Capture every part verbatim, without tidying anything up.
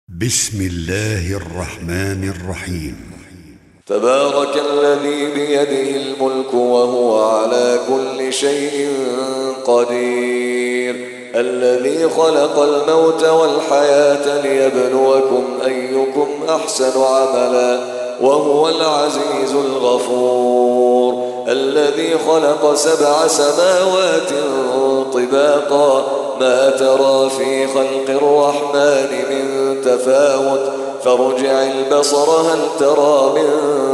بسم الله الرحمن الرحيم. تبارك الذي بيده الملك وهو على كل شيء قدير، الذي خلق الموت والحياة ليبلوكم أيكم أحسن عملا وهو العزيز الغفور، الذي خلق سبع سماوات طباقا ما ترى في خلق الرحمن من تفاوت فارجع البصر هل ترى من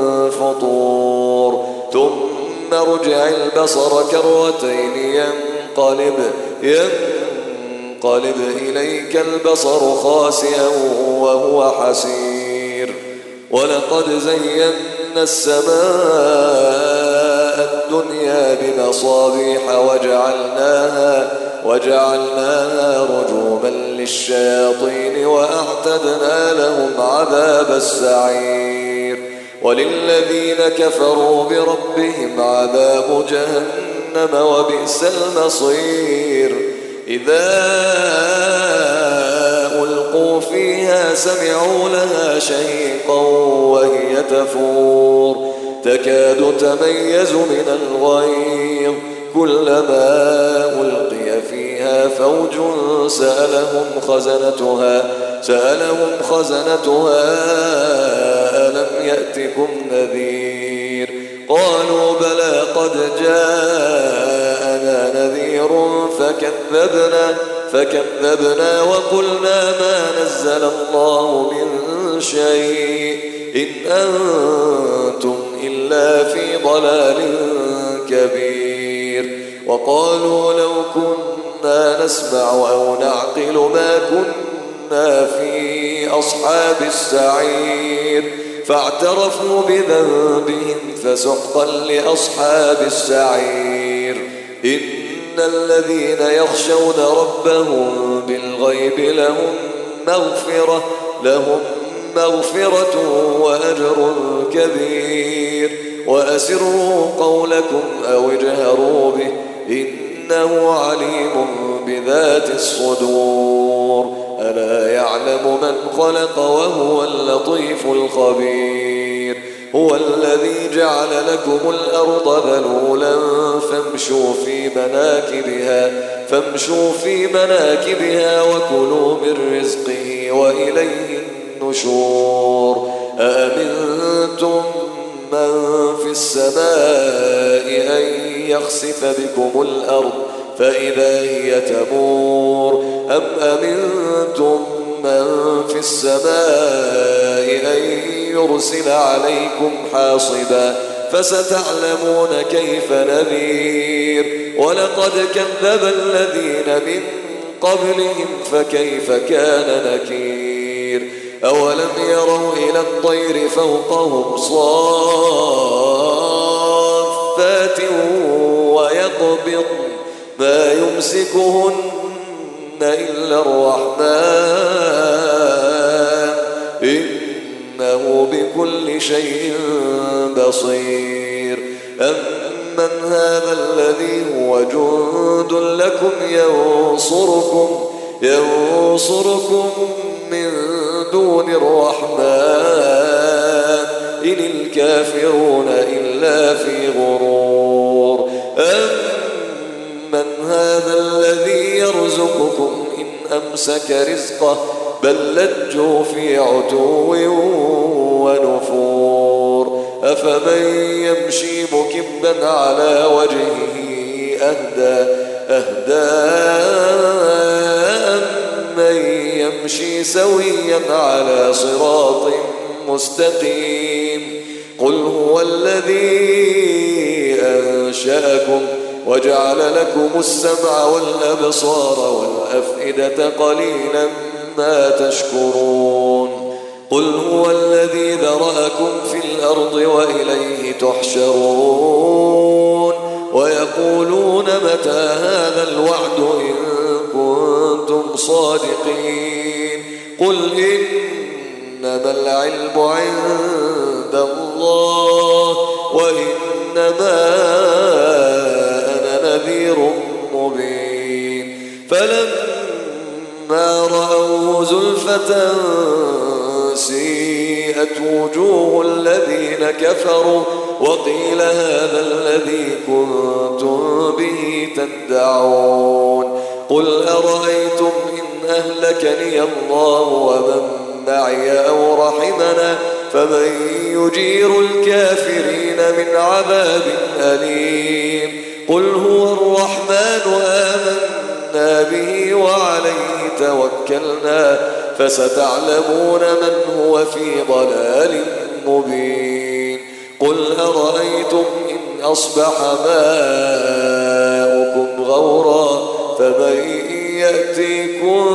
فطور ثم ارجع البصر كرتين ينقلب ينقلب إليك البصر خاسئا وهو حسير. ولقد زينا السماء الدنيا بمصابيح وجعلناها وجعلناها رجوما للشياطين وأعتدنا لهم عذاب السعير. وللذين كفروا بربهم عذاب جهنم وبئس المصير. إذا ألقوا فيها سمعوا لها شهيقا وهي تفور تكاد تميز من الغيظ كلما ألقي فيها فوج سألهم خزنتها سألهم خزنتها ألم يأتكم نذير قالوا بلى قد جاءنا نذير فكذبنا فكذبنا وقلنا ما نزل الله من شيء إن أنتم إلا في ضلال كبير. وقالوا لو كنا نسمع أو نعقل ما كنا في أصحاب السعير فاعترفوا بذنبهم فسحقا لأصحاب السعير. إن الذين يخشون ربهم بالغيب لهم مغفرة لهم مغفرة وأجر كبير. وأسروا قولكم أو اجهروا به إنه عليم بذات الصدور. ألا يعلم من خلق وهو اللطيف الخبير. هو الذي جعل لكم الأرض ذلولا فامشوا في مناكبها فامشوا في مناكبها وكلوا من رزقه وإليه النشور. أأمنتم من في السماء أن يخسف بكم الأرض فإذا هي تمور أم أمنتم من في السماء أن يرسل عليكم حاصبا فستعلمون كيف نذير. ولقد كذب الذين من قبلهم فكيف كان نكير. أولم يروا إلى الطير فوقهم صافات ويقبض ما يمسكهن إلا الرحمن إنه بكل شيء بصير. أمن هذا الذي هو جند لكم ينصركم ينصركم من دون الرحمن إن الكافرون إلا في غرور. أمن هذا الذي يرزقكم إن أمسك رزقه بل لجوا في عتو ونفور. أفمن يمشي مكبا على وجهه أهدى أهدى من يمشي سويا على صراط مستقيم. قل هو الذي أنشأكم وجعل لكم السمع والأبصار والأفئدة قليلا ما تشكرون. قل هو الذي ذرأكم في الأرض وإليه تحشرون. ويقولون متى هذا الوعد إن كنتم صادقين. قل إنما العلم عند الله وإنما أنا نذير مبين. فلما فلما رأوه زلفة سيئت وجوه الذين كفروا وقيل هذا الذي كنتم به تدعون قل أرأيتم إن أهلكني الله ومن معي أو رحمنا فمن يجير الكافرين من عذاب أليم قل هو الرحمن آمنا به وعليه توكلنا فستعلمون من هو في ضلال مبين قل أرأيتم إن أصبح ماؤكم غورا فمن يأتيكم